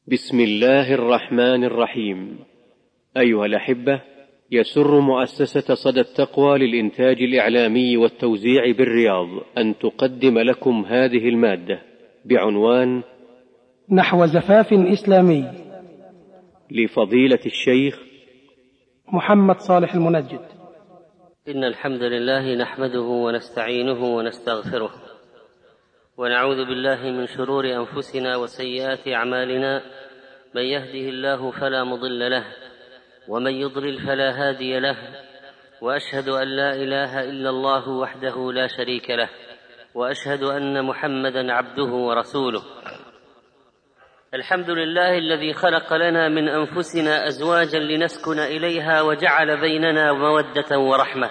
بسم الله الرحمن الرحيم. أيها الأحبة، يسر مؤسسة صدى التقوى للإنتاج الإعلامي والتوزيع بالرياض أن تقدم لكم هذه المادة بعنوان نحو زفاف إسلامي لفضيلة الشيخ محمد صالح المنجد. إن الحمد لله نحمده ونستعينه ونستغفره، ونعوذ بالله من شرور أنفسنا وسيئات أعمالنا. من يهده الله فلا مضل له، ومن يضلل فلا هادي له، وأشهد أن لا إله إلا الله وحده لا شريك له، وأشهد أن محمدا عبده ورسوله. الحمد لله الذي خلق لنا من أنفسنا أزواجا لنسكن إليها وجعل بيننا مودة ورحمة،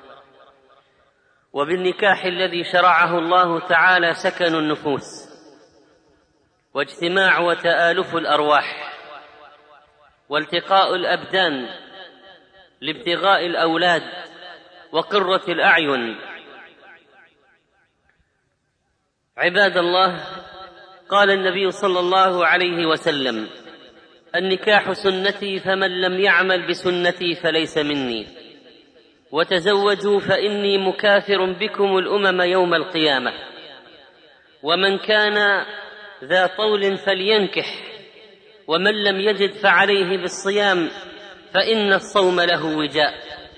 وبالنكاح الذي شرعه الله تعالى سكن النفوس واجتماع وتآلف الأرواح والتقاء الأبدان لابتغاء الأولاد وقرة الأعين. عباد الله، قال النبي صلى الله عليه وسلم: النكاح سنتي، فمن لم يعمل بسنتي فليس مني، وتزوجوا فإني مكاثر بكم الأمم يوم القيامة، ومن كان ذا طول فلينكح، ومن لم يجد فعليه بالصيام، فإن الصوم له وجاء.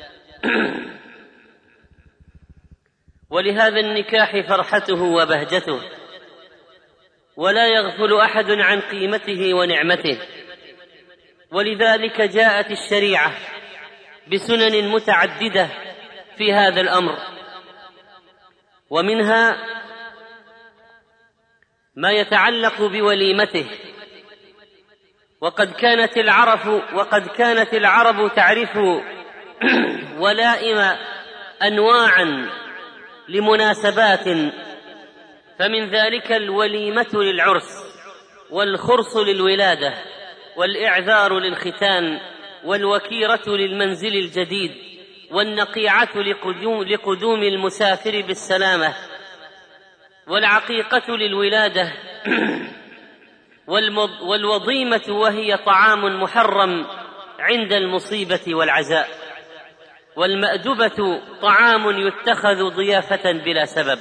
ولهذا النكاح فرحته وبهجته، ولا يغفل أحد عن قيمته ونعمته، ولذلك جاءت الشريعة بسنن متعددة في هذا الأمر، ومنها ما يتعلق بوليمته. وقد كانت العرب تعرف ولائم أنواعا لمناسبات، فمن ذلك الوليمة للعرس، والخرص للولادة، والإعذار للختان، والوكيرة للمنزل الجديد، والنقيعة لقدوم المسافر بالسلامة، والعقيقة للولادة، والوضيمة وهي طعام محرم عند المصيبة والعزاء، والمأدبة طعام يتخذ ضيافة بلا سبب.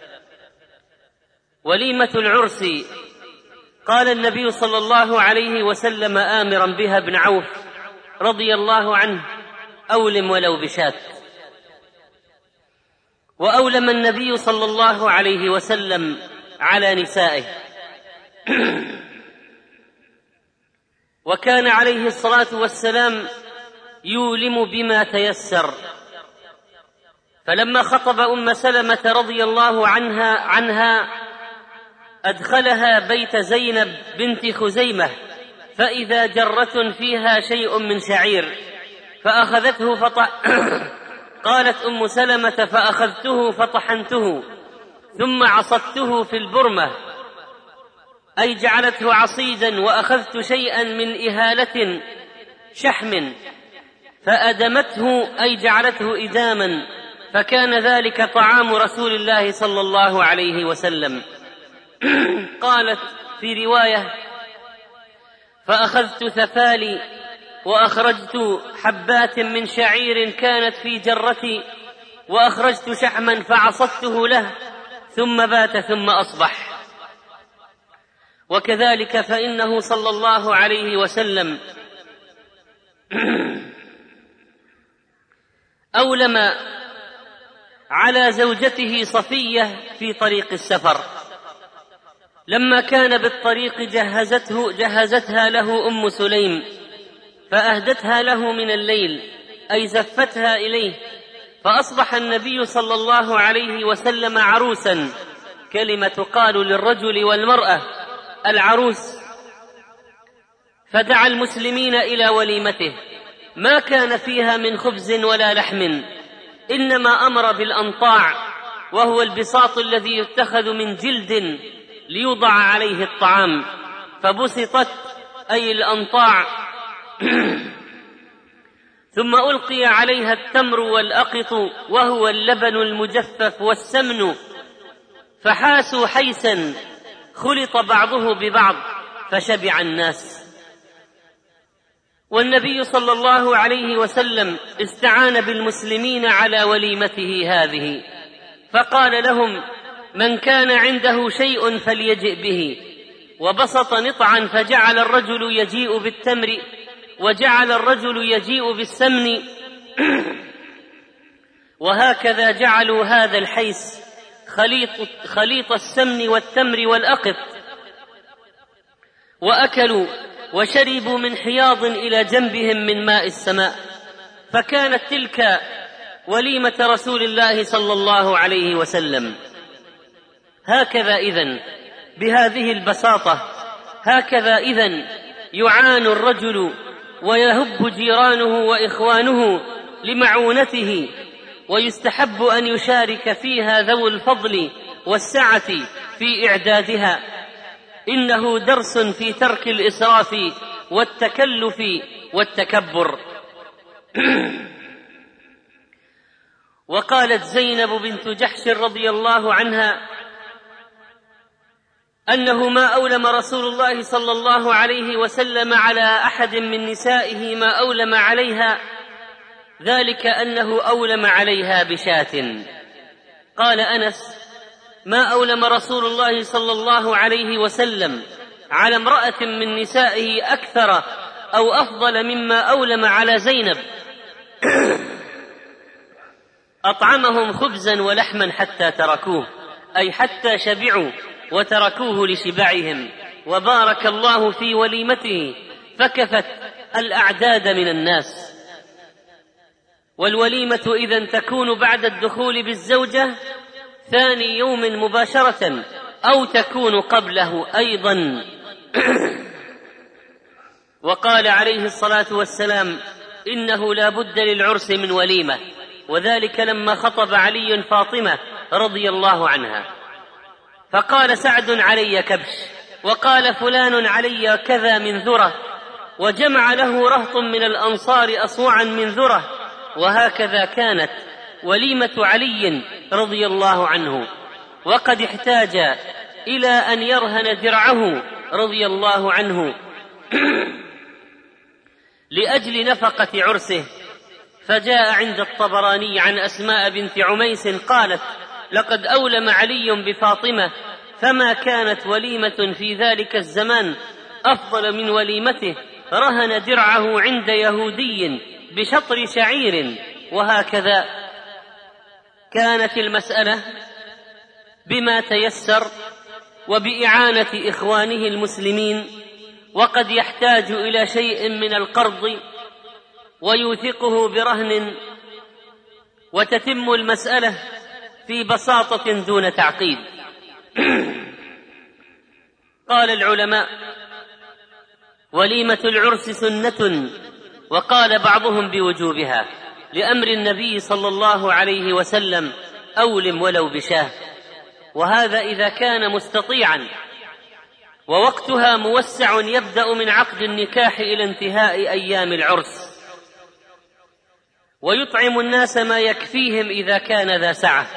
وليمة العرس قال النبي صلى الله عليه وسلم آمرا بها ابن عوف رضي الله عنه: أولم ولو بشاة. وأولم النبي صلى الله عليه وسلم على نسائه، وكان عليه الصلاة والسلام يولم بما تيسر. فلما خطب أم سلمة رضي الله عنها أدخلها بيت زينب بنت خزيمة، فإذا جرة فيها شيء من شعير فأخذته قالت أم سلمة: فأخذته فطحنته ثم عصدته في البرمة، أي جعلته عصيدا، وأخذت شيئا من إهالة شحم فأدمته، أي جعلته إداما، فكان ذلك طعام رسول الله صلى الله عليه وسلم. قالت في رواية: فأخذت ثفالي وأخرجت حبات من شعير كانت في جرتي، وأخرجت شحما فعصدته له، ثم بات ثم أصبح. وكذلك فإنه صلى الله عليه وسلم أولم على زوجته صفية في طريق السفر، لما كان بالطريق جهزتها له أم سليم، فأهدتها له من الليل، أي زفتها إليه، فأصبح النبي صلى الله عليه وسلم عروسا، كلمة تقال للرجل والمرأة العروس. فدعا المسلمين إلى وليمته، ما كان فيها من خبز ولا لحم، إنما أمر بالأنطاع، وهو البساط الذي يتخذ من جلد ليوضع عليه الطعام، فبسطت أي الأنطاع ثم ألقي عليها التمر والأقط، وهو اللبن المجفف والسمن، فحاسوا حيسا خلط بعضه ببعض، فشبع الناس. والنبي صلى الله عليه وسلم استعان بالمسلمين على وليمته هذه، فقال لهم: من كان عنده شيء فليجئ به. وبسط نطعا فجعل الرجل يجيء بالتمر، وجعل الرجل يجيء بالسمن، وهكذا جعلوا هذا الحيس خليط السمن والتمر والأقط، وأكلوا وشربوا من حياض إلى جنبهم من ماء السماء. فكانت تلك وليمة رسول الله صلى الله عليه وسلم. هكذا إذن بهذه البساطة، هكذا إذن يعان الرجل ويهب جيرانه وإخوانه لمعونته، ويستحب أن يشارك فيها ذو الفضل والسعة في إعدادها. إنه درس في ترك الإسراف والتكلف والتكبر. وقالت زينب بنت جحش رضي الله عنها أنه ما أولم رسول الله صلى الله عليه وسلم على أحد من نسائه ما أولم عليها، ذلك أنه أولم عليها بشاة. قال أنس: ما أولم رسول الله صلى الله عليه وسلم على امرأة من نسائه أكثر أو أفضل مما أولم على زينب. أطعمهم خبزا ولحما حتى تركوه، أي حتى شبعوا وتركوه لشبعهم، وبارك الله في وليمته فكفت الأعداد من الناس. والوليمة إذن تكون بعد الدخول بالزوجة ثاني يوم مباشرة، أو تكون قبله أيضا. وقال عليه الصلاة والسلام: إنه لا بد للعرس من وليمة، وذلك لما خطب علي فاطمة رضي الله عنها، فقال سعد: علي كبش، وقال فلان: علي كذا من ذرة، وجمع له رهط من الأنصار أصوعا من ذرة. وهكذا كانت وليمة علي رضي الله عنه، وقد احتاج إلى أن يرهن درعه رضي الله عنه لأجل نفقة عرسه. فجاء عند الطبراني عن أسماء بنت عميس قالت: لقد أولم علي بفاطمة، فما كانت وليمة في ذلك الزمان أفضل من وليمته، رهن درعه عند يهودي بشطر شعير. وهكذا كانت المسألة بما تيسر وبإعانة إخوانه المسلمين، وقد يحتاج إلى شيء من القرض ويوثقه برهن، وتتم المسألة في بساطة دون تعقيد. قال العلماء: وليمة العرس سنة، وقال بعضهم بوجوبها لأمر النبي صلى الله عليه وسلم: أولم ولو بشاه. وهذا إذا كان مستطيعا، ووقتها موسع يبدأ من عقد النكاح إلى انتهاء أيام العرس، ويطعم الناس ما يكفيهم إذا كان ذا سعة.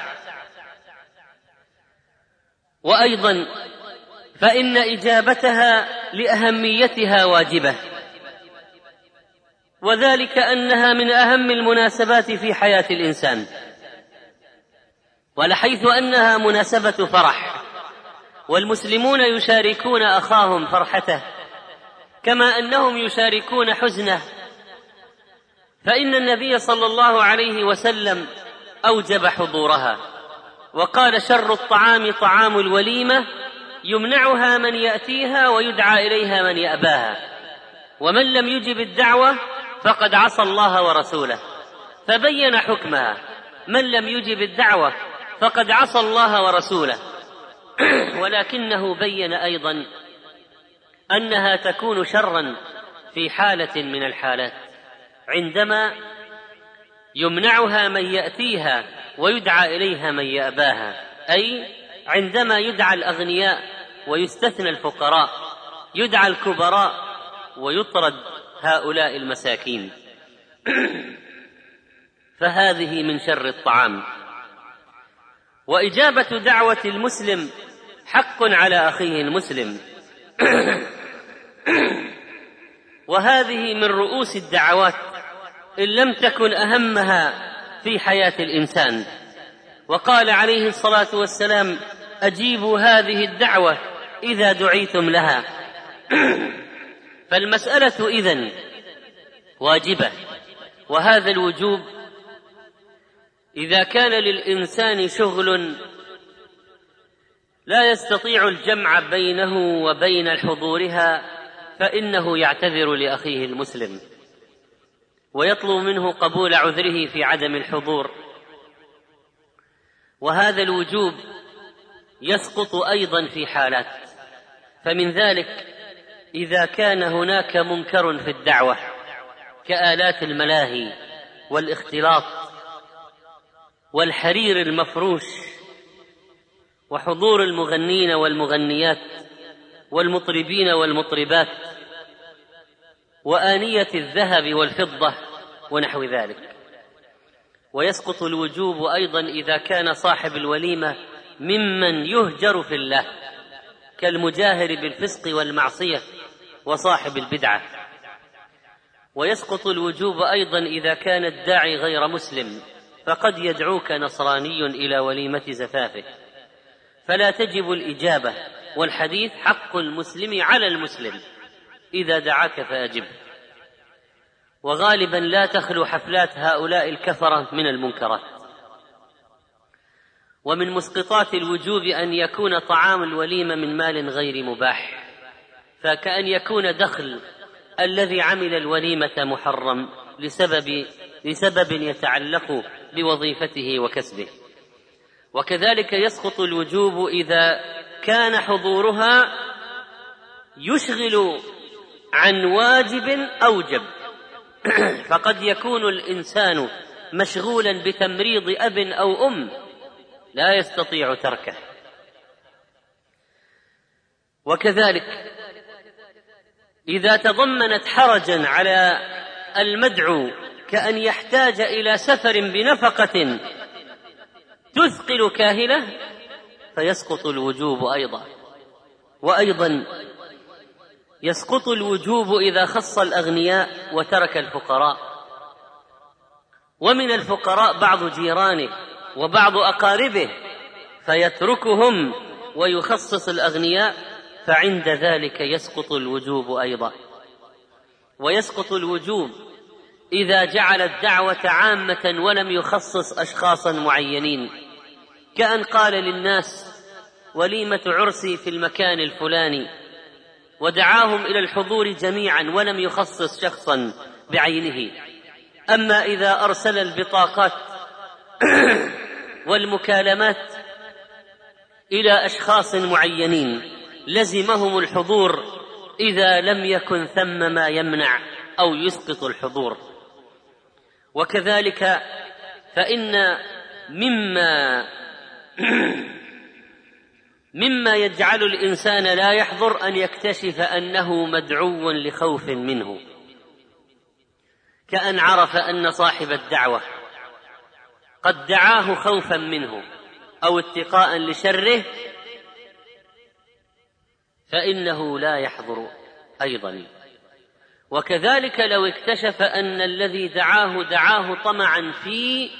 وأيضا فإن إجابتها لأهميتها واجبة، وذلك أنها من أهم المناسبات في حياة الإنسان، ولحيث أنها مناسبة فرح، والمسلمون يشاركون أخاهم فرحته كما أنهم يشاركون حزنه، فإن النبي صلى الله عليه وسلم أوجب حضورها، وقال: شر الطعام طعام الوليمة، يمنعها من يأتيها ويدعى إليها من يأباها، ومن لم يجب الدعوة فقد عصى الله ورسوله. فبين حكمها: من لم يجب الدعوة فقد عصى الله ورسوله. ولكنه بين أيضا أنها تكون شرا في حالة من الحالات، عندما يمنعها من يأتيها ويدعى إليها من يأباها، أي عندما يدعى الأغنياء ويستثنى الفقراء، يدعى الكبراء ويطرد هؤلاء المساكين. فهذه من شر الطعام. وإجابة دعوة المسلم حق على أخيه المسلم، وهذه من رؤوس الدعوات إن لم تكن أهمها في حياة الإنسان. وقال عليه الصلاة والسلام: أجيبوا هذه الدعوة إذا دعيتم لها. فالمسألة إذن واجبة، وهذا الوجوب إذا كان للإنسان شغل لا يستطيع الجمع بينه وبين حضورها فإنه يعتذر لأخيه المسلم ويطلب منه قبول عذره في عدم الحضور. وهذا الوجوب يسقط أيضا في حالات، فمن ذلك إذا كان هناك منكر في الدعوة كآلات الملاهي والاختلاط والحرير المفروش وحضور المغنين والمغنيات والمطربين والمطربات وآنية الذهب والفضة ونحو ذلك. ويسقط الوجوب أيضا إذا كان صاحب الوليمة ممن يهجر في الله كالمجاهر بالفسق والمعصية وصاحب البدعة. ويسقط الوجوب أيضا إذا كان الداعي غير مسلم، فقد يدعوك نصراني إلى وليمة زفافه فلا تجب الإجابة، والحديث: حق المسلم على المسلم، إذا دعاك فأجبه. وغالبا لا تخلو حفلات هؤلاء الكفرة من المنكرات. ومن مسقطات الوجوب أن يكون طعام الوليمة من مال غير مباح، فكأن يكون دخل الذي عمل الوليمة محرم لسبب يتعلق بوظيفته وكسبه. وكذلك يسقط الوجوب إذا كان حضورها يشغل عن واجب أوجب، فقد يكون الإنسان مشغولا بتمريض أب أو أم لا يستطيع تركه. وكذلك إذا تضمنت حرجا على المدعو كأن يحتاج إلى سفر بنفقة تثقل كاهله فيسقط الوجوب أيضا. وأيضا يسقط الوجوب إذا خص الأغنياء وترك الفقراء، ومن الفقراء بعض جيرانه وبعض أقاربه فيتركهم ويخصص الأغنياء، فعند ذلك يسقط الوجوب أيضا. ويسقط الوجوب إذا جعل الدعوة عامة ولم يخصص أشخاصا معينين، كأن قال للناس: وليمة عرسي في المكان الفلاني، ودعاهم إلى الحضور جميعا ولم يخصص شخصا بعينه. أما إذا أرسل البطاقات والمكالمات إلى أشخاص معينين لزمهم الحضور إذا لم يكن ثم ما يمنع أو يسقط الحضور. وكذلك فإن مما يجعل الإنسان لا يحضر أن يكتشف أنه مدعو لخوف منه، كأن عرف أن صاحب الدعوة قد دعاه خوفا منه أو اتقاء لشره فإنه لا يحضر أيضا. وكذلك لو اكتشف أن الذي دعاه طمعا في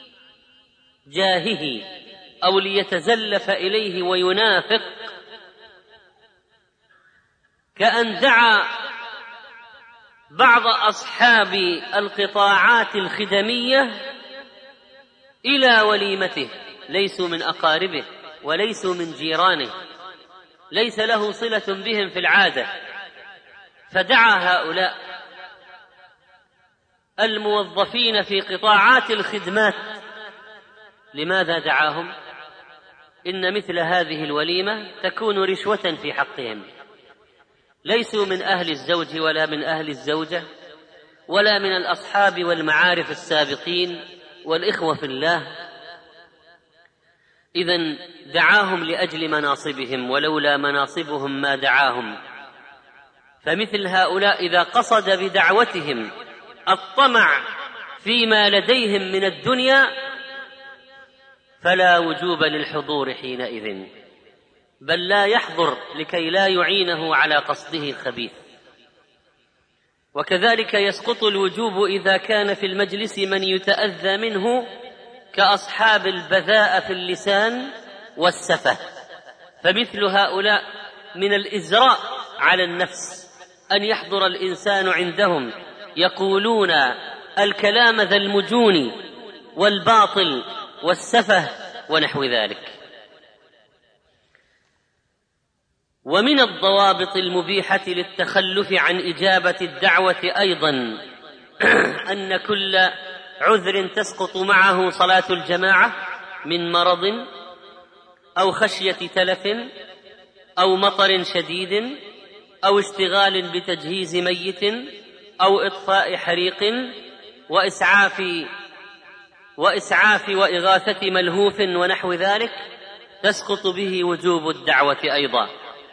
جاهه أو ليتزلف إليه وينافق، كأن دعا بعض أصحاب القطاعات الخدمية إلى وليمته، ليسوا من أقاربه وليسوا من جيرانه، ليس له صلة بهم في العادة، فدعا هؤلاء الموظفين في قطاعات الخدمات. لماذا دعاهم؟ إن مثل هذه الوليمة تكون رشوة في حقهم، ليسوا من أهل الزوج ولا من أهل الزوجة ولا من الأصحاب والمعارف السابقين والإخوة في الله، إذن دعاهم لأجل مناصبهم، ولولا مناصبهم ما دعاهم. فمثل هؤلاء إذا قصد بدعوتهم الطمع فيما لديهم من الدنيا فلا وجوب للحضور حينئذ، بل لا يحضر لكي لا يعينه على قصده الخبيث. وكذلك يسقط الوجوب إذا كان في المجلس من يتأذى منه كأصحاب البذاء في اللسان والسفة، فمثل هؤلاء من الإزراء على النفس أن يحضر الإنسان عندهم يقولون الكلام ذا المجون والباطل والسفه ونحو ذلك. ومن الضوابط المبيحة للتخلف عن إجابة الدعوة أيضا أن كل عذر تسقط معه صلاة الجماعة من مرض أو خشية تلف أو مطر شديد أو اشتغال بتجهيز ميت أو إطفاء حريق وإسعاف وإغاثة ملهوف ونحو ذلك تسقط به وجوب الدعوة أيضا.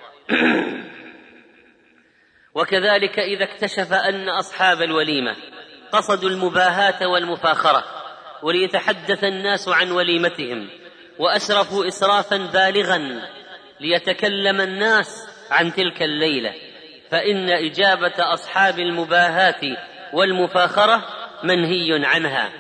وكذلك إذا اكتشف أن أصحاب الوليمة قصدوا المباهاة والمفاخرة وليتحدث الناس عن وليمتهم وأسرفوا إسرافا بالغا ليتكلم الناس عن تلك الليلة، فإن إجابة أصحاب المباهاة والمفاخرة منهي عنها.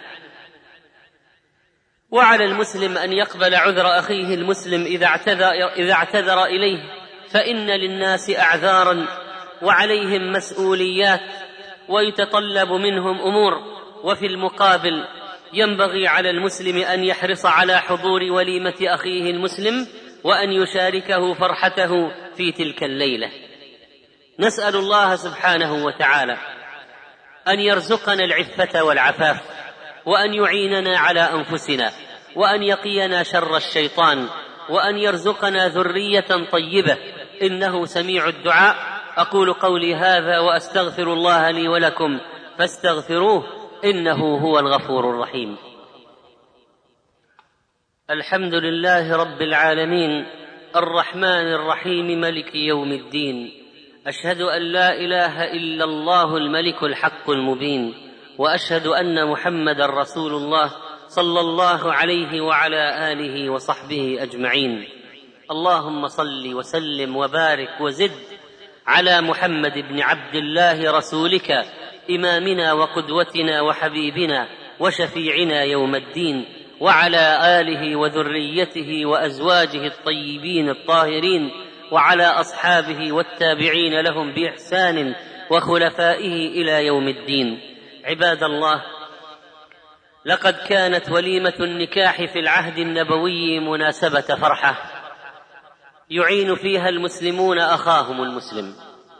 وعلى المسلم أن يقبل عذر أخيه المسلم إذا اعتذر إليه، فإن للناس أعذارا وعليهم مسؤوليات ويتطلب منهم أمور، وفي المقابل ينبغي على المسلم أن يحرص على حضور وليمة أخيه المسلم وأن يشاركه فرحته في تلك الليلة. نسأل الله سبحانه وتعالى أن يرزقنا العفة والعفاف، وأن يعيننا على أنفسنا، وأن يقينا شر الشيطان، وأن يرزقنا ذرية طيبة، إنه سميع الدعاء. أقول قولي هذا وأستغفر الله لي ولكم فاستغفروه إنه هو الغفور الرحيم. الحمد لله رب العالمين الرحمن الرحيم ملك يوم الدين، أشهد أن لا إله إلا الله الملك الحق المبين، وأشهد أن محمد رسول الله صلى الله عليه وعلى آله وصحبه أجمعين. اللهم صل وسلم وبارك وزد على محمد بن عبد الله رسولك، إمامنا وقدوتنا وحبيبنا وشفيعنا يوم الدين، وعلى آله وذريته وأزواجه الطيبين الطاهرين، وعلى أصحابه والتابعين لهم بإحسان وخلفائه إلى يوم الدين. عباد الله، لقد كانت وليمة النكاح في العهد النبوي مناسبة فرحة يعين فيها المسلمون أخاهم المسلم.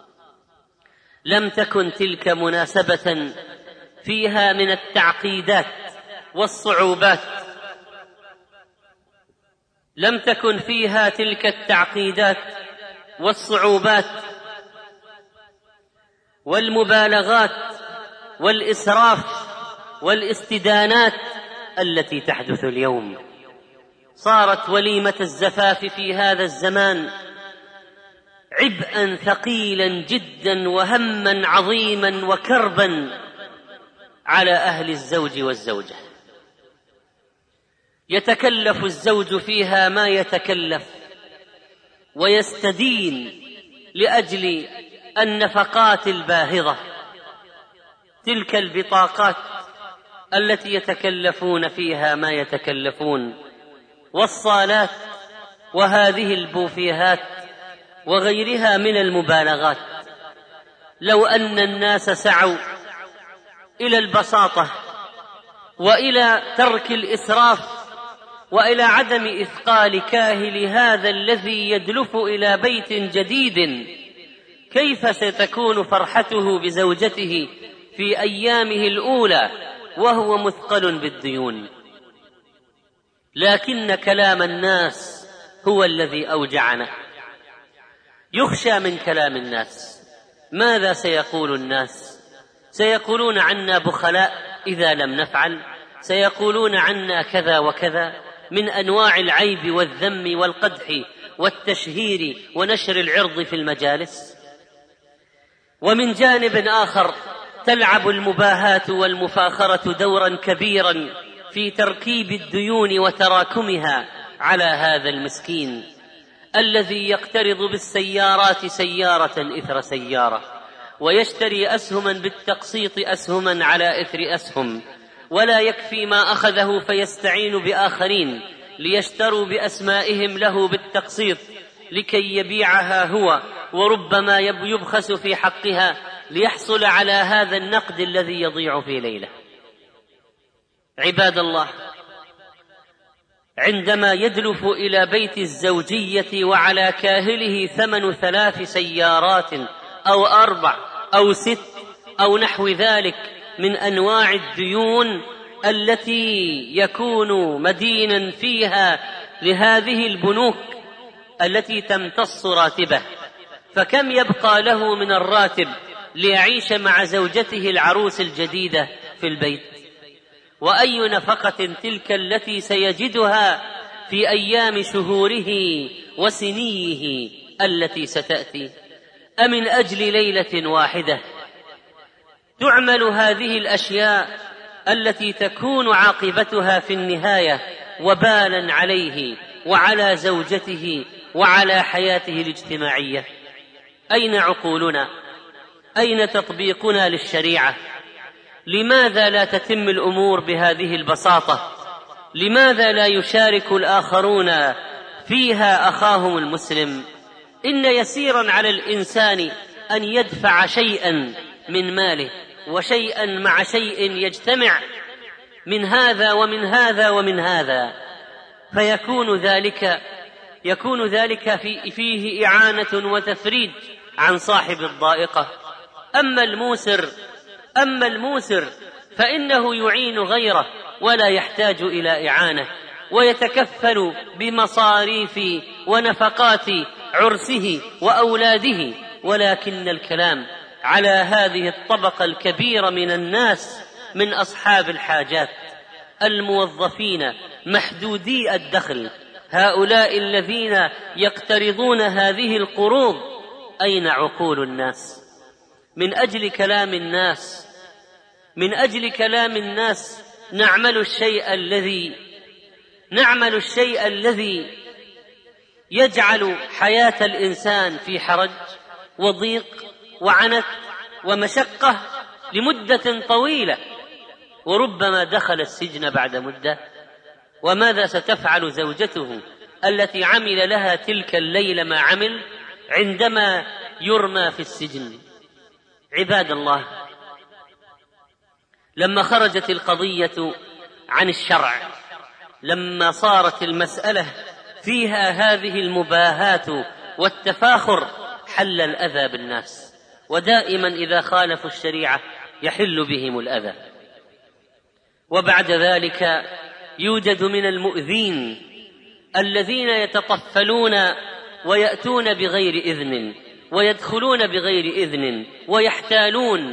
لم تكن تلك مناسبة فيها من التعقيدات والصعوبات، لم تكن فيها تلك التعقيدات والصعوبات والمبالغات والإسراف والاستدانات التي تحدث اليوم. صارت وليمة الزفاف في هذا الزمان عبئا ثقيلا جدا وهما عظيما وكربا على أهل الزوج والزوجة. يتكلف الزوج فيها ما يتكلف ويستدين لأجل النفقات الباهظة، تلك البطاقات التي يتكلفون فيها ما يتكلفون، والصالات وهذه البوفيهات وغيرها من المبالغات. لو أن الناس سعوا إلى البساطة وإلى ترك الإسراف وإلى عدم إثقال كاهل هذا الذي يدلف إلى بيت جديد، كيف ستكون فرحته بزوجته في أيامه الأولى وهو مثقل بالديون؟ لكن كلام الناس هو الذي أوجعنا. يخشى من كلام الناس. ماذا سيقول الناس؟ سيقولون عنا بخلاء إذا لم نفعل، سيقولون عنا كذا وكذا من أنواع العيب والذم والقدح والتشهير ونشر العرض في المجالس. ومن جانب آخر تلعب المباهاة والمفاخرة دورا كبيرا في تركيب الديون وتراكمها على هذا المسكين الذي يقترض بالسيارات سيارة إثر سيارة، ويشتري أسهما بالتقسيط أسهما على إثر أسهم، ولا يكفي ما أخذه فيستعين بآخرين ليشتروا بأسمائهم له بالتقسيط لكي يبيعها هو، وربما يبخس في حقها ليحصل على هذا النقد الذي يضيع في ليلة. عباد الله، عندما يدلف إلى بيت الزوجية وعلى كاهله ثمن 3 سيارات أو 4 أو 6 أو نحو ذلك من أنواع الديون التي يكون مدينا فيها لهذه البنوك التي تمتص راتبه، فكم يبقى له من الراتب ليعيش مع زوجته العروس الجديدة في البيت؟ وأي نفقة تلك التي سيجدها في أيام شهوره وسنيه التي ستأتي؟ أمن أجل ليلة واحدة تعمل هذه الأشياء التي تكون عاقبتها في النهاية وبالا عليه وعلى زوجته وعلى حياته الاجتماعية؟ أين عقولنا؟ أين تطبيقنا للشريعة؟ لماذا لا تتم الأمور بهذه البساطة؟ لماذا لا يشارك الآخرون فيها أخاهم المسلم؟ إن يسيرا على الإنسان أن يدفع شيئا من ماله وشيئا مع شيء يجتمع من هذا ومن هذا ومن هذا، فيكون ذلك فيه إعانة وتفريج عن صاحب الضائقة. أما الموسر فإنه يعين غيره ولا يحتاج إلى إعانة، ويتكفل بمصاريف ونفقات عرسه وأولاده. ولكن الكلام على هذه الطبقة الكبيرة من الناس من أصحاب الحاجات الموظفين محدودي الدخل، هؤلاء الذين يقترضون هذه القروض، أين عقول الناس؟ من أجل كلام الناس نعمل الشيء الذي يجعل حياة الإنسان في حرج وضيق وعنت ومشقة لمدة طويلة، وربما دخل السجن بعد مدة. وماذا ستفعل زوجته التي عمل لها تلك الليلة ما عمل عندما يرمى في السجن؟ عباد الله، لما خرجت القضية عن الشرع، لما صارت المسألة فيها هذه المباهات والتفاخر، حل الأذى بالناس، ودائما إذا خالفوا الشريعة يحل بهم الأذى. وبعد ذلك يوجد من المؤذين الذين يتطفلون ويأتون بغير إذن ويدخلون بغير إذن ويحتالون،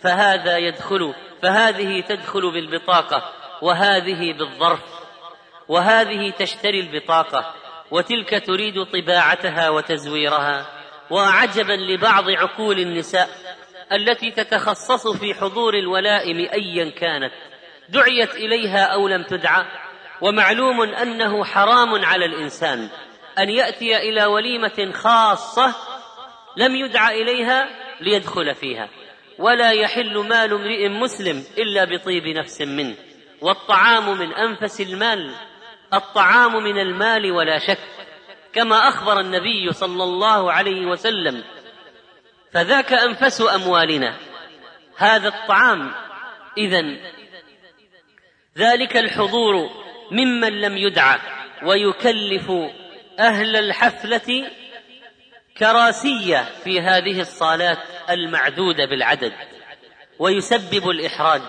فهذه تدخل بالبطاقة وهذه بالظرف، وهذه تشتري البطاقة وتلك تريد طباعتها وتزويرها. وعجبا لبعض عقول النساء التي تتخصص في حضور الولائم أيا كانت، دعيت إليها أو لم تدعى، ومعلوم أنه حرام على الإنسان أن يأتي إلى وليمة خاصة لم يدعى إليها ليدخل فيها، ولا يحل مال امرئ مسلم إلا بطيب نفس منه، والطعام من أنفس المال، الطعام من المال ولا شك، كما أخبر النبي صلى الله عليه وسلم، فذاك أنفس أموالنا هذا الطعام. إذن ذلك الحضور ممن لم يدعى ويكلف أهل الحفلة كراسية في هذه الصالات المعدودة بالعدد، ويسبب الإحراج،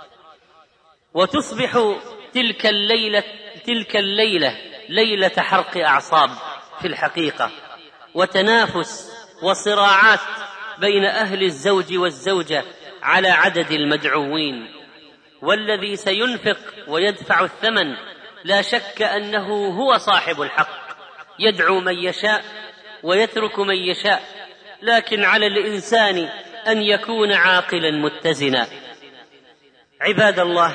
وتصبح تلك الليلة ليلة حرق أعصاب في الحقيقة، وتنافس وصراعات بين أهل الزوج والزوجة على عدد المدعوين. والذي سينفق ويدفع الثمن لا شك أنه هو صاحب الحق، يدعو من يشاء ويترك من يشاء، لكن على الإنسان أن يكون عاقلا متزنا. عباد الله،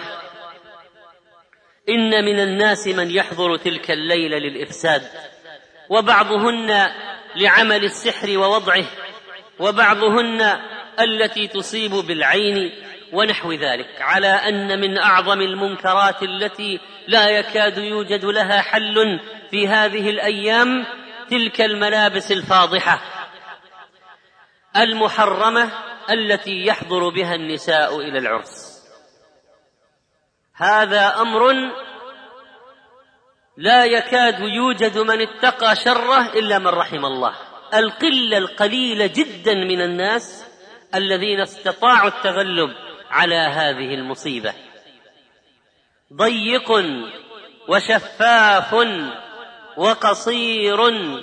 إن من الناس من يحضر تلك الليلة للإفساد، وبعضهن لعمل السحر ووضعه، وبعضهن التي تصيب بالعين ونحو ذلك، على أن من أعظم المنكرات التي لا يكاد يوجد لها حل في هذه الأيام تلك الملابس الفاضحة المحرمة التي يحضر بها النساء إلى العرس. هذا أمر لا يكاد يوجد من اتقى شره إلا من رحم الله. القلة القليلة جدا من الناس الذين استطاعوا التغلب على هذه المصيبة. ضيق وشفاف وقصير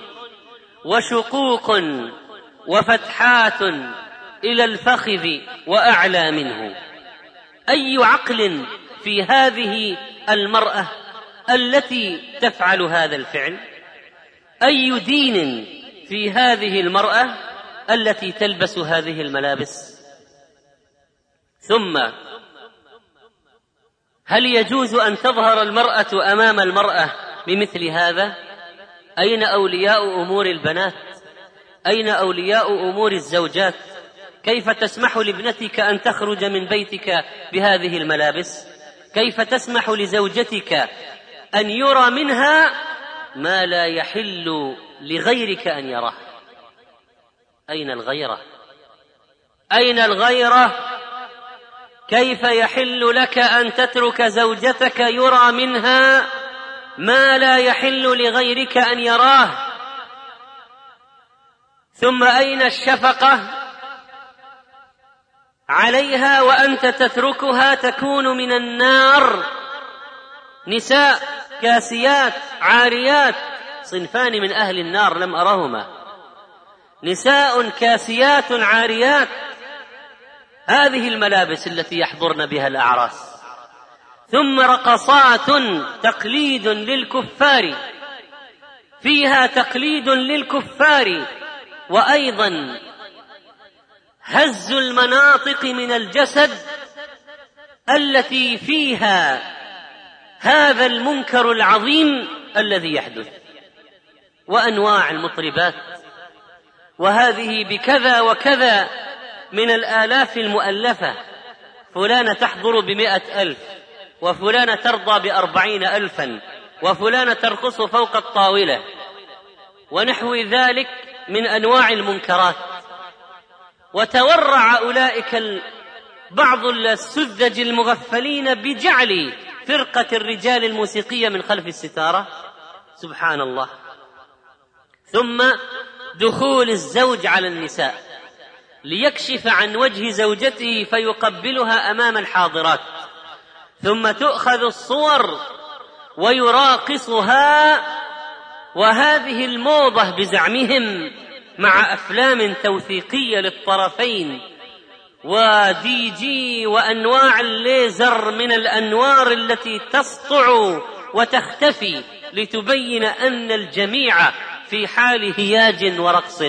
وشقوق وفتحات إلى الفخذ وأعلى منه. أي عقل في هذه المرأة التي تفعل هذا الفعل؟ أي دين في هذه المرأة التي تلبس هذه الملابس؟ ثم هل يجوز أن تظهر المرأة أمام المرأة بمثل هذا؟ أين أولياء أمور البنات؟ أين أولياء أمور الزوجات؟ كيف تسمح لابنتك أن تخرج من بيتك بهذه الملابس؟ كيف تسمح لزوجتك أن يرى منها ما لا يحل لغيرك أن يراه؟ أين الغيرة؟ أين الغيرة؟ كيف يحل لك أن تترك زوجتك يرى منها ما لا يحل لغيرك أن يراه؟ ثم أين الشفقة عليها وأنت تتركها تكون من النار؟ نساء كاسيات عاريات، صنفان من أهل النار لم أرهما، نساء كاسيات عاريات، هذه الملابس التي يحضرن بها الأعراس. ثم رقصات تقليد للكفار، فيها تقليد للكفار، وأيضا هز المناطق من الجسد التي فيها هذا المنكر العظيم الذي يحدث، وأنواع المطربات، وهذه بكذا وكذا من الآلاف المؤلفة، فلانة تحضر ب100,000، وفلانة ترضى ب40,000، وفلانة ترقص فوق الطاولة، ونحو ذلك من أنواع المنكرات. وتورع أولئك بعض السذج المغفلين بجعل فرقة الرجال الموسيقية من خلف الستارة، سبحان الله. ثم دخول الزوج على النساء ليكشف عن وجه زوجته فيقبلها أمام الحاضرات، ثم تؤخذ الصور ويراقصها، وهذه الموضة بزعمهم مع أفلام توثيقية للطرفين ودي جي وأنواع الليزر من الأنوار التي تسطع وتختفي لتبين أن الجميع في حال هياج ورقص.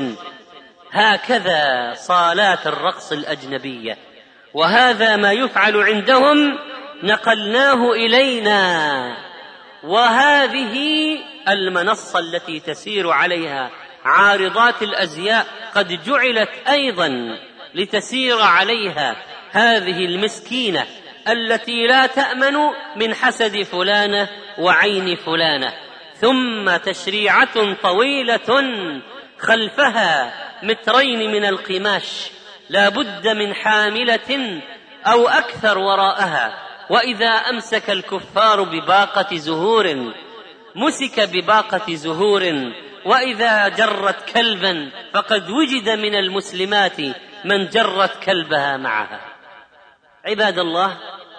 هكذا صالات الرقص الأجنبية، وهذا ما يفعل عندهم نقلناه إلينا. وهذه المنصة التي تسير عليها عارضات الأزياء قد جعلت أيضا لتسير عليها هذه المسكينة التي لا تأمن من حسد فلانة وعين فلانة. ثم تشريعة طويلة خلفها 2 من القماش، لا بد من حاملة أو أكثر وراءها. وإذا أمسك الكفار بباقة زهور مسك بباقة زهور، وإذا جرت كلبا فقد وجد من المسلمات من جرت كلبها معها. عباد الله،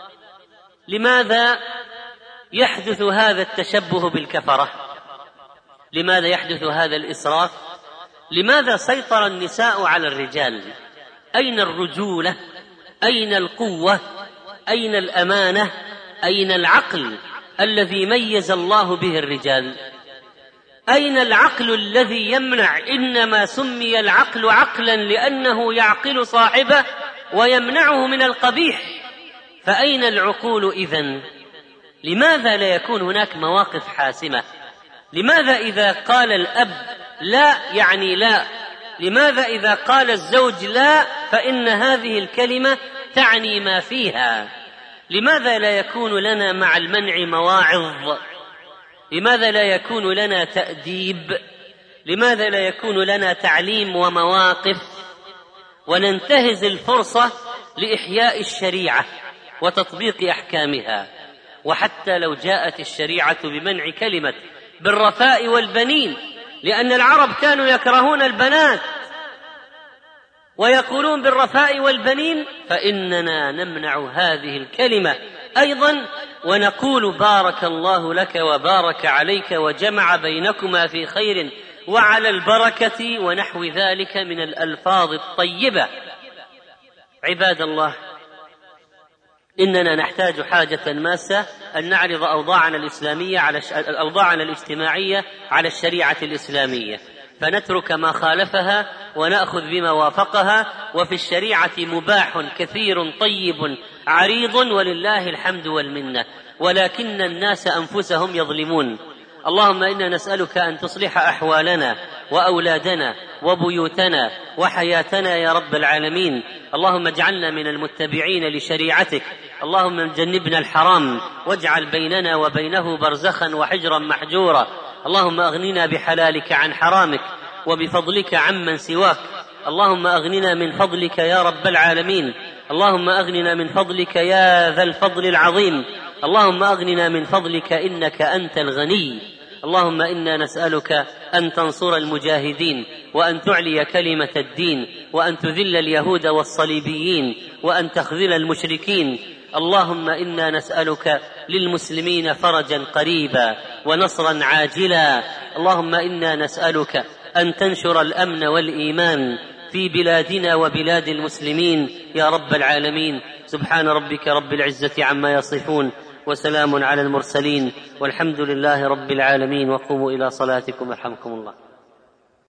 لماذا يحدث هذا التشبه بالكفرة؟ لماذا يحدث هذا الإسراف؟ لماذا سيطر النساء على الرجال؟ أين الرجولة؟ أين القوة؟ أين الأمانة؟ أين العقل الذي ميز الله به الرجال؟ أين العقل الذي يمنع؟ إنما سمي العقل عقلا لأنه يعقل صاحبه ويمنعه من القبيح. فأين العقول إذن؟ لماذا لا يكون هناك مواقف حاسمة؟ لماذا إذا قال الأب لا يعني لا، لماذا إذا قال الزوج لا فإن هذه الكلمة تعني ما فيها؟ لماذا لا يكون لنا مع المنع مواعظ؟ لماذا لا يكون لنا تأديب؟ لماذا لا يكون لنا تعليم ومواقف وننتهز الفرصة لإحياء الشريعة وتطبيق أحكامها؟ وحتى لو جاءت الشريعة بمنع كلمة بالرفاء والبنين، لأن العرب كانوا يكرهون البنات ويقولون بالرفاء والبنين، فإننا نمنع هذه الكلمة أيضا ونقول بارك الله لك وبارك عليك وجمع بينكما في خير وعلى البركة ونحو ذلك من الألفاظ الطيبة. عباد الله، إننا نحتاج حاجة ماسة أن نعرض أوضاعنا الاجتماعية على الشريعة الإسلامية، فنترك ما خالفها ونأخذ بما وافقها. وفي الشريعة مباح كثير طيب عريض ولله الحمد والمنة، ولكن الناس أنفسهم يظلمون. اللهم إنا نسألك أن تصلح أحوالنا وأولادنا وبيوتنا وحياتنا يا رب العالمين. اللهم اجعلنا من المتبعين لشريعتك. اللهم جنبنا الحرام واجعل بيننا وبينه برزخا وحجرا محجورا. اللهم أغننا بحلالك عن حرامك وبفضلك عمن سواك. اللهم أغننا من فضلك يا رب العالمين. اللهم أغننا من فضلك يا ذا الفضل العظيم. اللهم أغننا من فضلك إنك أنت الغني. اللهم إنا نسألك أن تنصر المجاهدين وأن تعلي كلمة الدين وأن تذل اليهود والصليبيين وأن تخذل المشركين. اللهم إنا نسألك للمسلمين فرجا قريبا ونصرا عاجلا. اللهم إنا نسألك أن تنشر الأمن والإيمان في بلادنا وبلاد المسلمين يا رب العالمين. سبحان ربك رب العزة عما يصفون وسلام على المرسلين والحمد لله رب العالمين. وقوموا إلى صلاتكم يرحمكم الله.